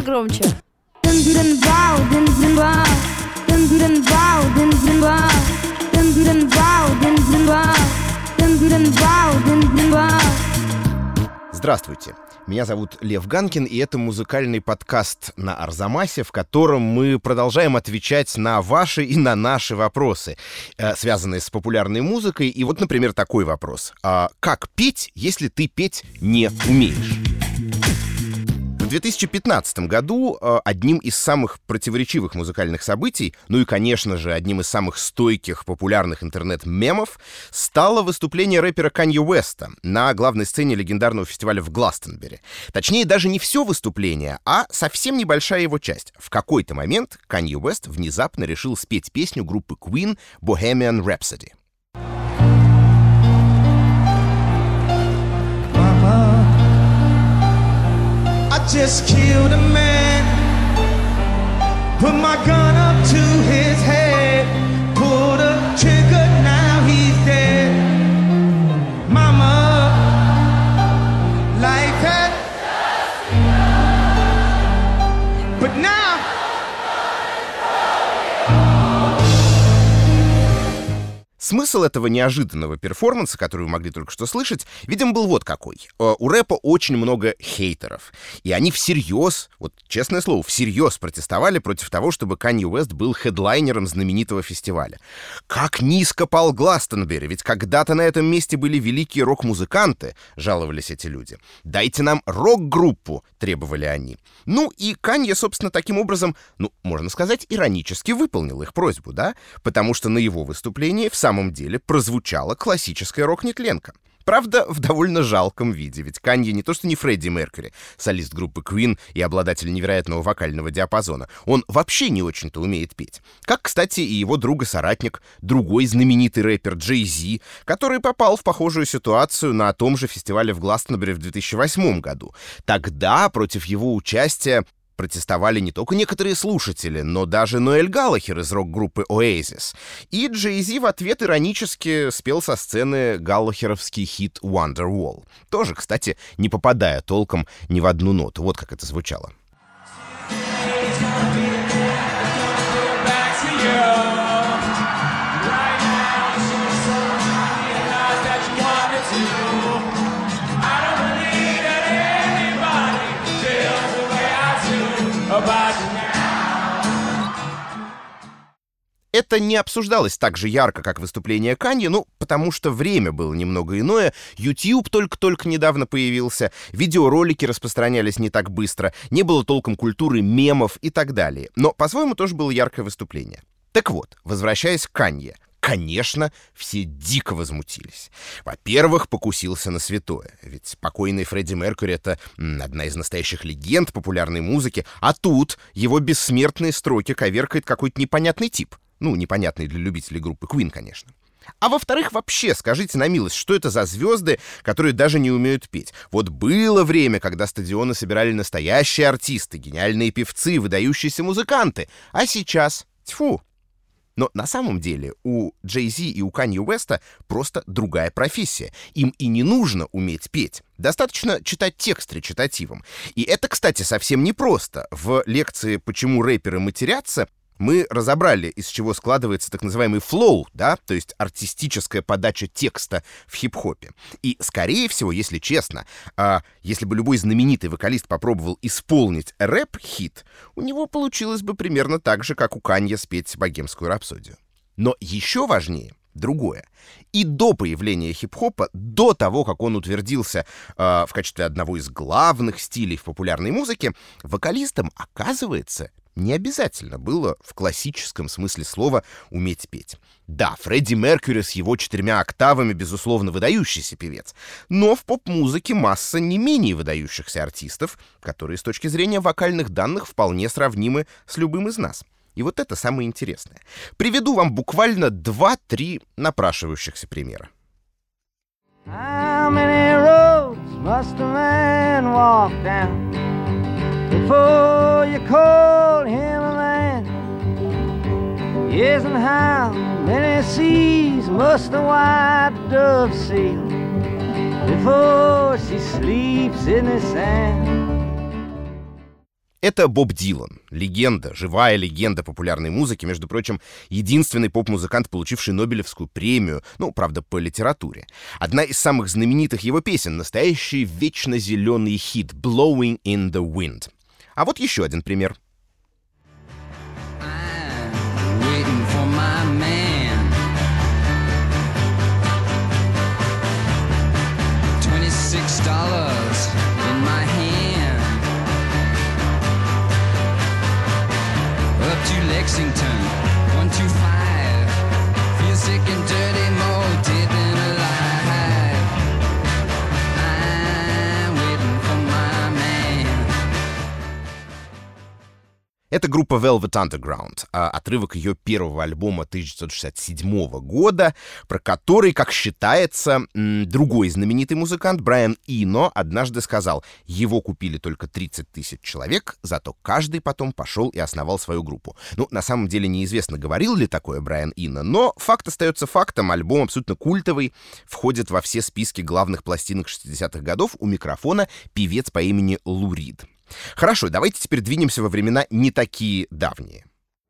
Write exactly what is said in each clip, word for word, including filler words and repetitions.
громче. Здравствуйте, меня зовут Лев Ганкин, и это музыкальный подкаст на Арзамасе, в котором мы продолжаем отвечать на ваши и на наши вопросы, э, связанные с популярной музыкой. И вот, например, такой вопрос. А как петь, если ты петь не умеешь? В две тысячи пятнадцатом году э, одним из самых противоречивых музыкальных событий, ну и, конечно же, одним из самых стойких популярных интернет-мемов стало выступление рэпера Канье Уэста на главной сцене легендарного фестиваля в Гластонбери. Точнее, даже не все выступление, а совсем небольшая его часть. В какой-то момент Канье Уэст внезапно решил спеть песню группы Queen «Bohemian Rhapsody». Just killed a man, put my gun up to his head, pulled the trigger, now he's dead. Mama, life had, but now Смысл этого неожиданного перформанса, который вы могли только что слышать, видимо, был вот какой. У рэпа очень много хейтеров. И они всерьез, вот честное слово, всерьез протестовали против того, чтобы Канье Уэст был хедлайнером знаменитого фестиваля. Как низко пал Гластонбери, ведь когда-то на этом месте были великие рок-музыканты, жаловались эти люди. Дайте нам рок-группу, требовали они. Ну и Канье, собственно, таким образом, ну, можно сказать, иронически выполнил их просьбу, да? Потому что на его выступлении в самом деле прозвучала классическая рок-нетленка. Правда, в довольно жалком виде, ведь Канье не то что не Фредди Меркьюри, солист группы Queen и обладатель невероятного вокального диапазона, он вообще не очень-то умеет петь. Как, кстати, и его друг и соратник, другой знаменитый рэпер Джей Зи, который попал в похожую ситуацию на том же фестивале в Гластонбери в две тысячи восьмом году. Тогда против его участия протестовали не только некоторые слушатели, но даже Ноэль Галлахер из рок-группы Oasis. И Джей Зи в ответ иронически спел со сцены галлахеровский хит «Wonderwall». Тоже, кстати, не попадая толком ни в одну ноту. Вот как это звучало. Это не обсуждалось так же ярко, как выступление Канье, ну, потому что время было немного иное, YouTube только-только недавно появился, видеоролики распространялись не так быстро, не было толком культуры мемов и так далее. Но по-своему тоже было яркое выступление. Так вот, возвращаясь к Канье. Конечно, все дико возмутились. Во-первых, покусился на святое. Ведь покойный Фредди Меркьюри — это м, одна из настоящих легенд популярной музыки, а тут его бессмертные строки коверкает какой-то непонятный тип. Ну, непонятный для любителей группы Queen, конечно. А во-вторых, вообще, скажите на милость, что это за звезды, которые даже не умеют петь? Вот было время, когда стадионы собирали настоящие артисты, гениальные певцы, выдающиеся музыканты. А сейчас — тьфу! Но на самом деле у Джей Зи и у Канье Уэста просто другая профессия. Им и не нужно уметь петь. Достаточно читать текст речитативом. И это, кстати, совсем непросто. В лекции «Почему рэперы матерятся» мы разобрали, из чего складывается так называемый флоу, да, то есть артистическая подача текста в хип-хопе. И, скорее всего, если честно, а, если бы любой знаменитый вокалист попробовал исполнить рэп-хит, у него получилось бы примерно так же, как у Канье спеть «Богемскую рапсодию». Но еще важнее другое. И до появления хип-хопа, до того, как он утвердился э, в качестве одного из главных стилей в популярной музыке, вокалистам, оказывается, не обязательно было в классическом смысле слова уметь петь. Да, Фредди Меркьюри с его четырьмя октавами, безусловно, выдающийся певец, но в поп-музыке масса не менее выдающихся артистов, которые с точки зрения вокальных данных вполне сравнимы с любым из нас. И вот это самое интересное. Приведу вам буквально два-три напрашивающихся примера. How many roads must a man walk down before you call him a man? Yes, and how many seas must a white dove sail before she sleeps in the sand? Это Боб Дилан, легенда, живая легенда популярной музыки, между прочим, единственный поп-музыкант, получивший Нобелевскую премию, ну, правда, по литературе. Одна из самых знаменитых его песен — настоящий вечно зеленый хит «Blowing in the Wind». А вот еще один пример. Lexington, one two five. Feel sick and dirty, more dead than alive. I'm waiting for my man. Это группа Velvet Underground, отрывок ее первого альбома тысяча девятьсот шестьдесят седьмого года, про который, как считается, другой знаменитый музыкант Брайан Ино однажды сказал: его купили только тридцать тысяч человек, зато каждый потом пошел и основал свою группу. Ну, на самом деле неизвестно, говорил ли такое Брайан Ино, но факт остается фактом, альбом абсолютно культовый, входит во все списки главных пластинок шестидесятых годов. У микрофона певец по имени Лу Рид. Хорошо, давайте теперь двинемся во времена не такие давние.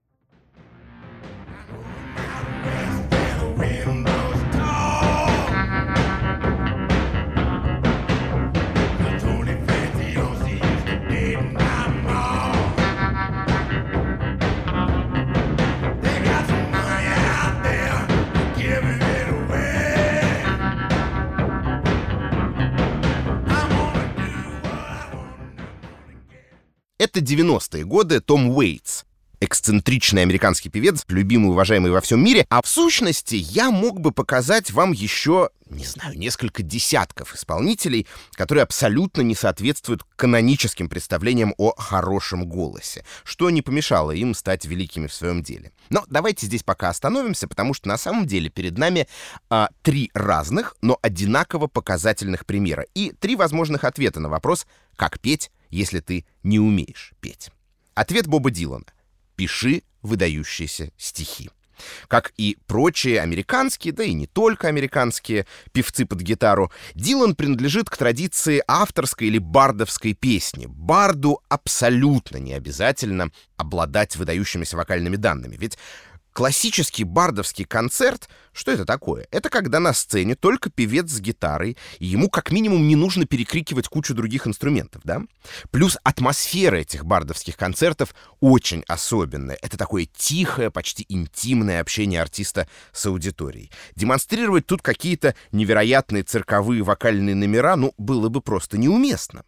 Это девяностые годы, Том Уэйтс. Эксцентричный американский певец, любимый и уважаемый во всем мире. А в сущности, я мог бы показать вам еще, не знаю, несколько десятков исполнителей, которые абсолютно не соответствуют каноническим представлениям о хорошем голосе, что не помешало им стать великими в своем деле. Но давайте здесь пока остановимся, потому что на самом деле перед нами а, три разных, но одинаково показательных примера и три возможных ответа на вопрос, как петь, если ты не умеешь петь. Ответ Боба Дилана: пиши выдающиеся стихи. Как и прочие американские, да и не только американские певцы под гитару, Дилан принадлежит к традиции авторской или бардовской песни. Барду абсолютно не обязательно обладать выдающимися вокальными данными, ведь классический бардовский концерт, что это такое? Это когда на сцене только певец с гитарой, и ему как минимум не нужно перекрикивать кучу других инструментов, да? Плюс атмосфера этих бардовских концертов очень особенная. Это такое тихое, почти интимное общение артиста с аудиторией. Демонстрировать тут какие-то невероятные цирковые вокальные номера, ну, было бы просто неуместно.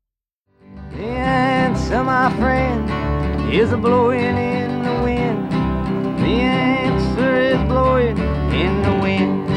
The answer is blowing in the wind.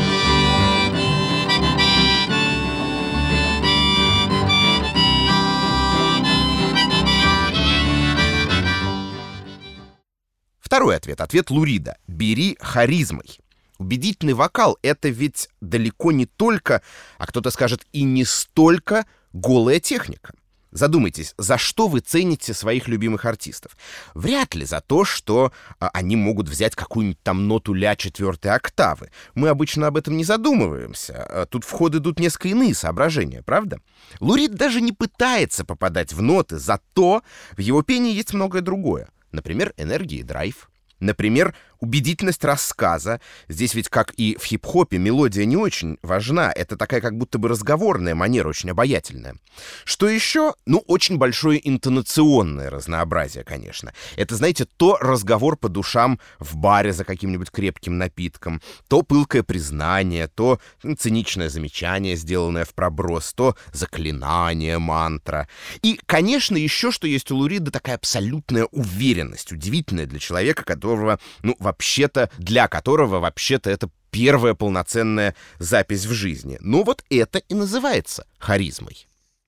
Второй ответ. Ответ Лу Рида. Бери харизмой. Убедительный вокал — это ведь далеко не только, а кто-то скажет и не столько, голая техника. Задумайтесь, за что вы цените своих любимых артистов? Вряд ли за то, что а, они могут взять какую-нибудь там ноту ля четвертой октавы. Мы обычно об этом не задумываемся. А, тут в ход идут несколько иные соображения, правда? Лу Рид даже не пытается попадать в ноты, зато в его пении есть многое другое. Например, энергия и драйв. Например, убедительность рассказа. Здесь ведь, как и в хип-хопе, мелодия не очень важна. Это такая как будто бы разговорная манера, очень обаятельная. Что еще? Ну, очень большое интонационное разнообразие, конечно. Это, знаете, то разговор по душам в баре за каким-нибудь крепким напитком, то пылкое признание, то циничное замечание, сделанное в проброс, то заклинание, мантра. И, конечно, еще что есть у Лу Рида, такая абсолютная уверенность, удивительная для человека, которого, ну, вообще-то, для которого вообще-то это первая полноценная запись в жизни. Ну вот это и называется харизмой.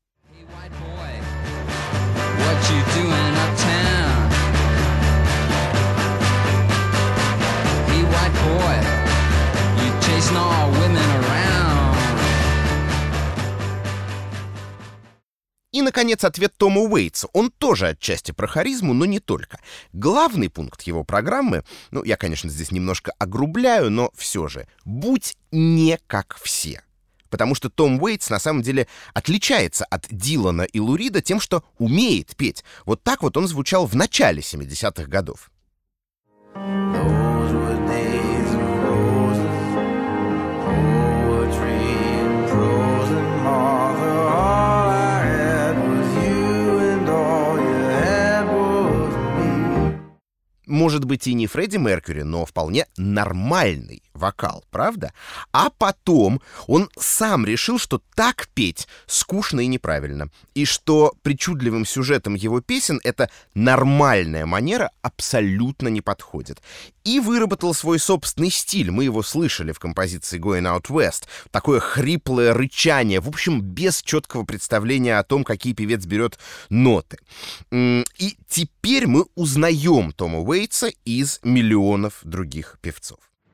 И, наконец, ответ Тома Уэйтса. Он тоже отчасти про харизму, но не только. Главный пункт его программы, ну, я, конечно, здесь немножко огрубляю, но все же, будь не как все. Потому что Том Уэйтс на самом деле отличается от Дилана и Лу Рида тем, что умеет петь. Вот так вот он звучал в начале семидесятых годов. Может быть, и не Фредди Меркьюри, но вполне нормальный вокал, правда? А потом он сам решил, что так петь скучно и неправильно, и что причудливым сюжетом его песен эта нормальная манера абсолютно не подходит. И выработал свой собственный стиль. Мы его слышали в композиции Going Out West. Такое хриплое рычание, в общем, без четкого представления о том, какие певец берет ноты. И теперь мы узнаем Тома Уэйтса из миллионов других певцов.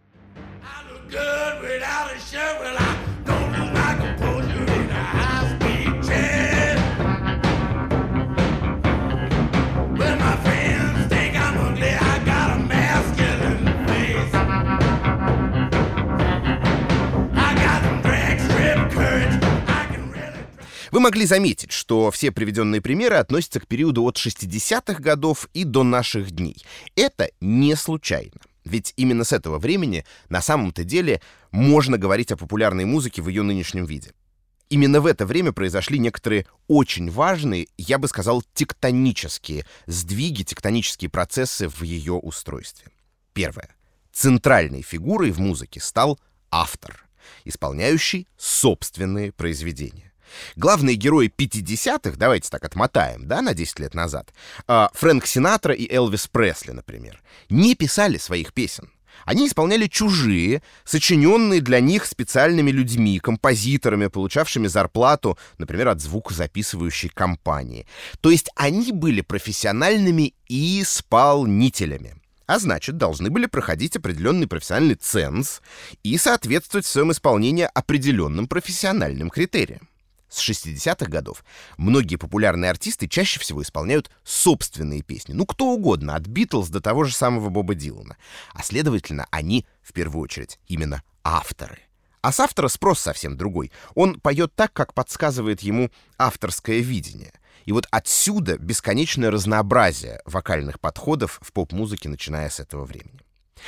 Вы могли заметить, что все приведенные примеры относятся к периоду от шестидесятых годов и до наших дней. Это не случайно. Ведь именно с этого времени на самом-то деле можно говорить о популярной музыке в ее нынешнем виде. Именно в это время произошли некоторые очень важные, я бы сказал, тектонические сдвиги, тектонические процессы в ее устройстве. Первое. Центральной фигурой в музыке стал автор, исполняющий собственные произведения. Главные герои пятидесятых, давайте так отмотаем, да, на десять лет назад, э, Фрэнк Синатра и Элвис Пресли, например, не писали своих песен. Они исполняли чужие, сочиненные для них специальными людьми, композиторами, получавшими зарплату, например, от звукозаписывающей компании. То есть они были профессиональными исполнителями. А значит, должны были проходить определенный профессиональный ценз и соответствовать в своем исполнении определенным профессиональным критериям. С шестидесятых годов многие популярные артисты чаще всего исполняют собственные песни. Ну, кто угодно, от Битлз до того же самого Боба Дилана. А следовательно, они, в первую очередь, именно авторы. А с автора спрос совсем другой. Он поет так, как подсказывает ему авторское видение. И вот отсюда бесконечное разнообразие вокальных подходов в поп-музыке, начиная с этого времени.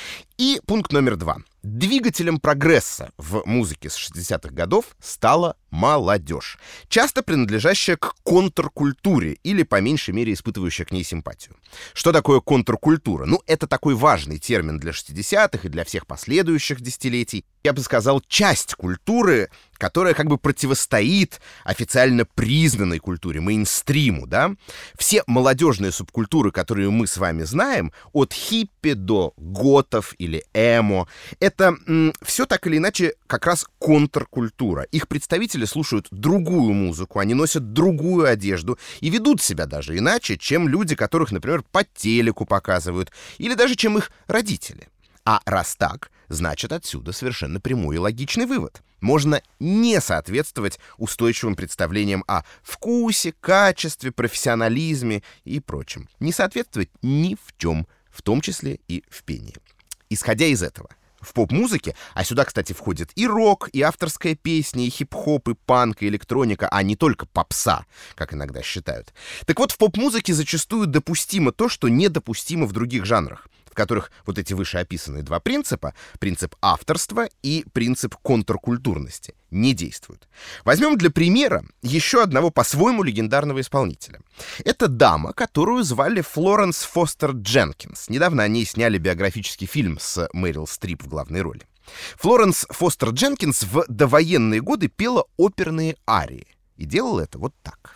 И пункт номер два. Двигателем прогресса в музыке с шестидесятых годов стала молодежь, часто принадлежащая к контркультуре или, по меньшей мере, испытывающая к ней симпатию. Что такое контркультура? Ну, это такой важный термин для шестидесятых и для всех последующих десятилетий. Я бы сказал, часть культуры, которая как бы противостоит официально признанной культуре, мейнстриму, да? Все молодежные субкультуры, которые мы с вами знаем, от хиппи до готов или эмо, это м, все так или иначе как раз контркультура. Их представители слушают другую музыку, они носят другую одежду и ведут себя даже иначе, чем люди, которых, например, по телеку показывают, или даже чем их родители. А раз так, значит, отсюда совершенно прямой и логичный вывод. Можно не соответствовать устойчивым представлениям о вкусе, качестве, профессионализме и прочем. Не соответствовать ни в чем, в том числе и в пении. Исходя из этого, в поп-музыке, а сюда, кстати, входит и рок, и авторская песня, и хип-хоп, и панк, и электроника, а не только попса, как иногда считают. Так вот, в поп-музыке зачастую допустимо то, что недопустимо в других жанрах, в которых вот эти вышеописанные два принципа, принцип авторства и принцип контркультурности, не действуют. Возьмем для примера еще одного по-своему легендарного исполнителя. Это дама, которую звали Флоренс Фостер Дженкинс. Недавно о ней сняли биографический фильм с Мэрил Стрип в главной роли. Флоренс Фостер Дженкинс в довоенные годы пела оперные арии. И делала это вот так.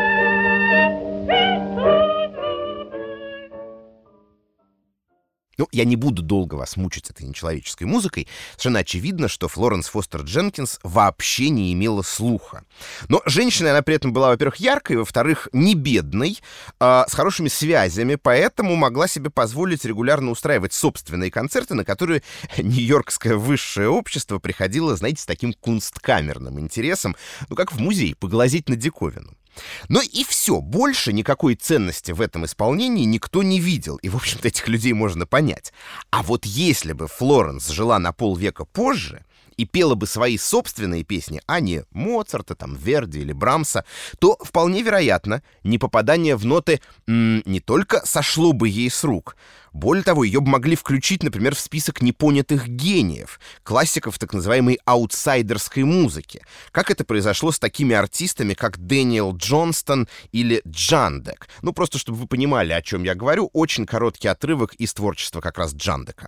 Ну, я не буду долго вас мучить этой нечеловеческой музыкой. Совершенно очевидно, что Флоренс Фостер Дженкинс вообще не имела слуха. Но женщина она при этом была, во-первых, яркой, во-вторых, не бедной, э, с хорошими связями, поэтому могла себе позволить регулярно устраивать собственные концерты, на которые нью-йоркское высшее общество приходило, знаете, с таким кунсткамерным интересом, ну, как в музей, поглазеть на диковину. Но и все, больше никакой ценности в этом исполнении никто не видел, и, в общем-то, этих людей можно понять. А вот если бы Флоренс жила на полвека позже и пела бы свои собственные песни, а не Моцарта, там, Верди или Брамса, то, вполне вероятно, непопадание в ноты м- не только сошло бы ей с рук. Более того, ее бы могли включить, например, в список непонятых гениев, классиков так называемой аутсайдерской музыки, как это произошло с такими артистами, как Дэниел Джонстон или Джандек. Ну, просто чтобы вы понимали, о чем я говорю, очень короткий отрывок из творчества как раз Джандека.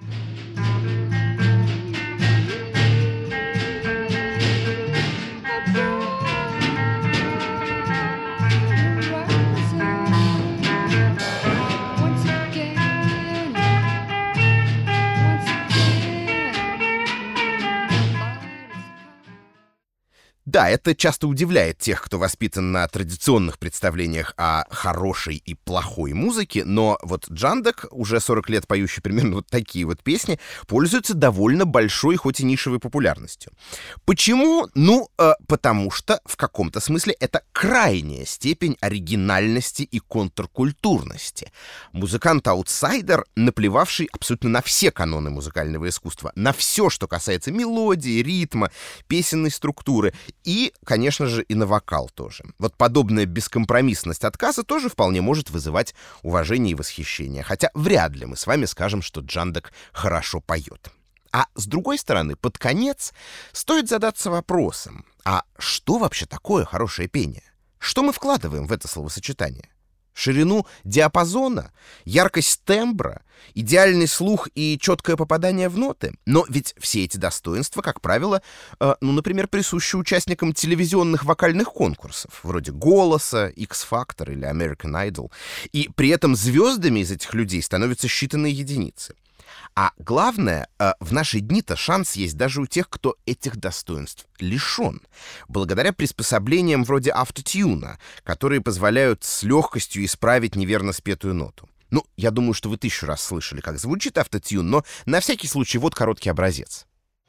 Да, это часто удивляет тех, кто воспитан на традиционных представлениях о хорошей и плохой музыке, но вот Джандек, уже сорок лет поющий примерно вот такие вот песни, пользуется довольно большой, хоть и нишевой популярностью. Почему? Ну, э, потому что в каком-то смысле это крайняя степень оригинальности и контркультурности. Музыкант-аутсайдер, наплевавший абсолютно на все каноны музыкального искусства, на все, что касается мелодии, ритма, песенной структуры, и, конечно же, и на вокал тоже. Вот подобная бескомпромиссность отказа тоже вполне может вызывать уважение и восхищение. Хотя вряд ли мы с вами скажем, что Джандек хорошо поет. А с другой стороны, под конец стоит задаться вопросом, а что вообще такое хорошее пение? Что мы вкладываем в это словосочетание? Ширину диапазона, яркость тембра, идеальный слух и четкое попадание в ноты. Но ведь все эти достоинства, как правило, э, ну, например, присущи участникам телевизионных вокальных конкурсов, вроде «Голоса», «X-Factor» или «American Idol». И при этом звездами из этих людей становятся считанные единицы. А главное, в наши дни-то шанс есть даже у тех, кто этих достоинств лишен, благодаря приспособлениям вроде автотюна, которые позволяют с легкостью исправить неверно спетую ноту. Ну, я думаю, что вы тысячу раз слышали, как звучит автотюн, но на всякий случай вот короткий образец.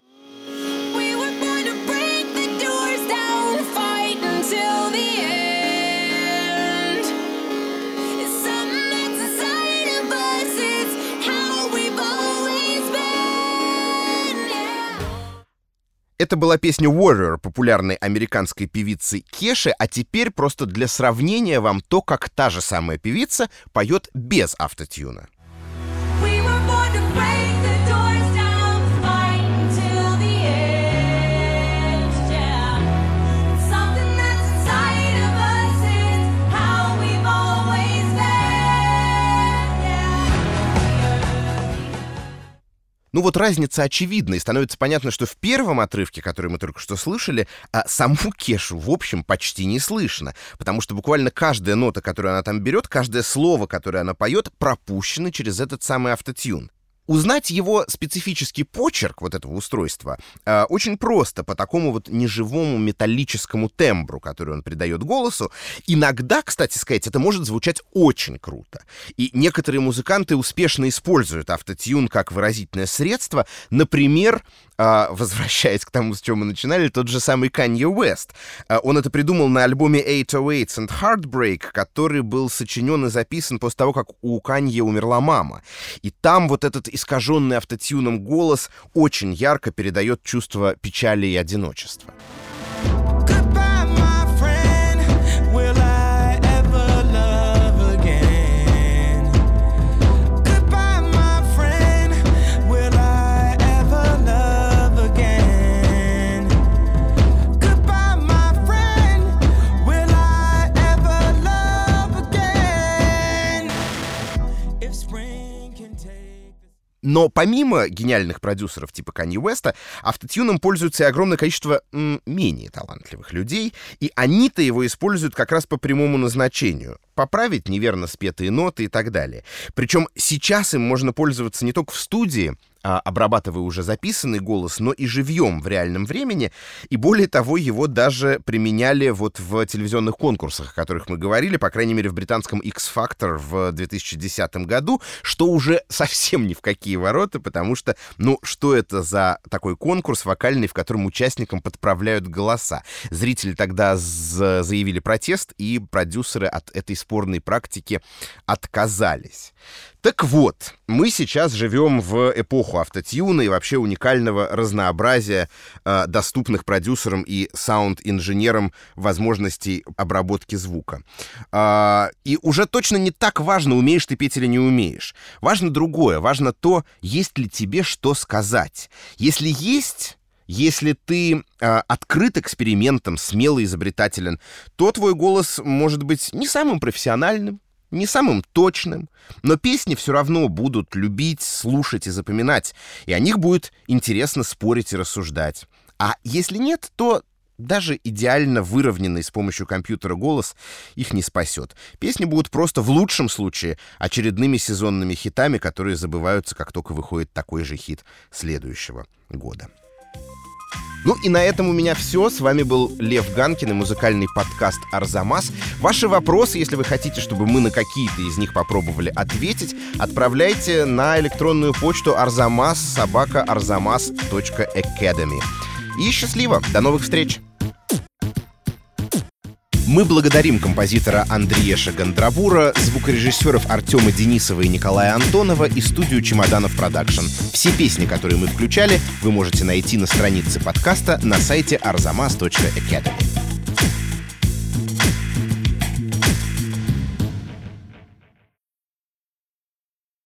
Это была песня Warrior популярной американской певицы Кеши, а теперь просто для сравнения вам то, как та же самая певица поет без автотюна. Ну вот разница очевидна, и становится понятно, что в первом отрывке, который мы только что слышали, саму Кешу, в общем, почти не слышно, потому что буквально каждая нота, которую она там берет, каждое слово, которое она поет, пропущено через этот самый автотюн. Узнать его специфический почерк вот этого устройства э, очень просто по такому вот неживому металлическому тембру, который он придает голосу. Иногда, кстати сказать, это может звучать очень круто. И некоторые музыканты успешно используют автотюн как выразительное средство. Например, э, возвращаясь к тому, с чего мы начинали, тот же самый Канье Уэст. Э, он это придумал на альбоме eight oh eight and Heartbreak, который был сочинен и записан после того, как у Канье умерла мама. И там вот этот искаженный автотюном голос очень ярко передает чувство печали и одиночества. Но помимо гениальных продюсеров типа Канье Уэста, автотюном пользуется и огромное количество м, менее талантливых людей, и они-то его используют как раз по прямому назначению. Поправить неверно спетые ноты и так далее. Причем сейчас им можно пользоваться не только в студии, обрабатывая уже записанный голос, но и живьем в реальном времени. И более того, его даже применяли вот в телевизионных конкурсах, о которых мы говорили, по крайней мере, в британском X-Factor в две тысячи десятом году, что уже совсем ни в какие ворота, потому что, ну, что это за такой конкурс вокальный, в котором участникам подправляют голоса? Зрители тогда заявили протест, и продюсеры от этой спорной практики отказались. Так вот, мы сейчас живем в эпоху автотюна и вообще уникального разнообразия э, доступных продюсерам и саунд-инженерам возможностей обработки звука. Э, и уже точно не так важно, умеешь ты петь или не умеешь. Важно другое. Важно то, есть ли тебе что сказать. Если есть... Если ты э, открыт экспериментам, смелый, изобретателен, то твой голос может быть не самым профессиональным, не самым точным, но песни все равно будут любить, слушать и запоминать, и о них будет интересно спорить и рассуждать. А если нет, то даже идеально выровненный с помощью компьютера голос их не спасет. Песни будут просто в лучшем случае очередными сезонными хитами, которые забываются, как только выходит такой же хит следующего года. Ну и на этом у меня все. С вами был Лев Ганкин и музыкальный подкаст «Арзамас». Ваши вопросы, если вы хотите, чтобы мы на какие-то из них попробовали ответить, отправляйте на электронную почту арзамас собака арзамас точка академи. И счастливо! До новых встреч! Мы благодарим композитора Андрея Шагандравура, звукорежиссеров Артема Денисова и Николая Антонова и студию «Чемоданов Продакшн». Все песни, которые мы включали, вы можете найти на странице подкаста на сайте арзамас точка академи.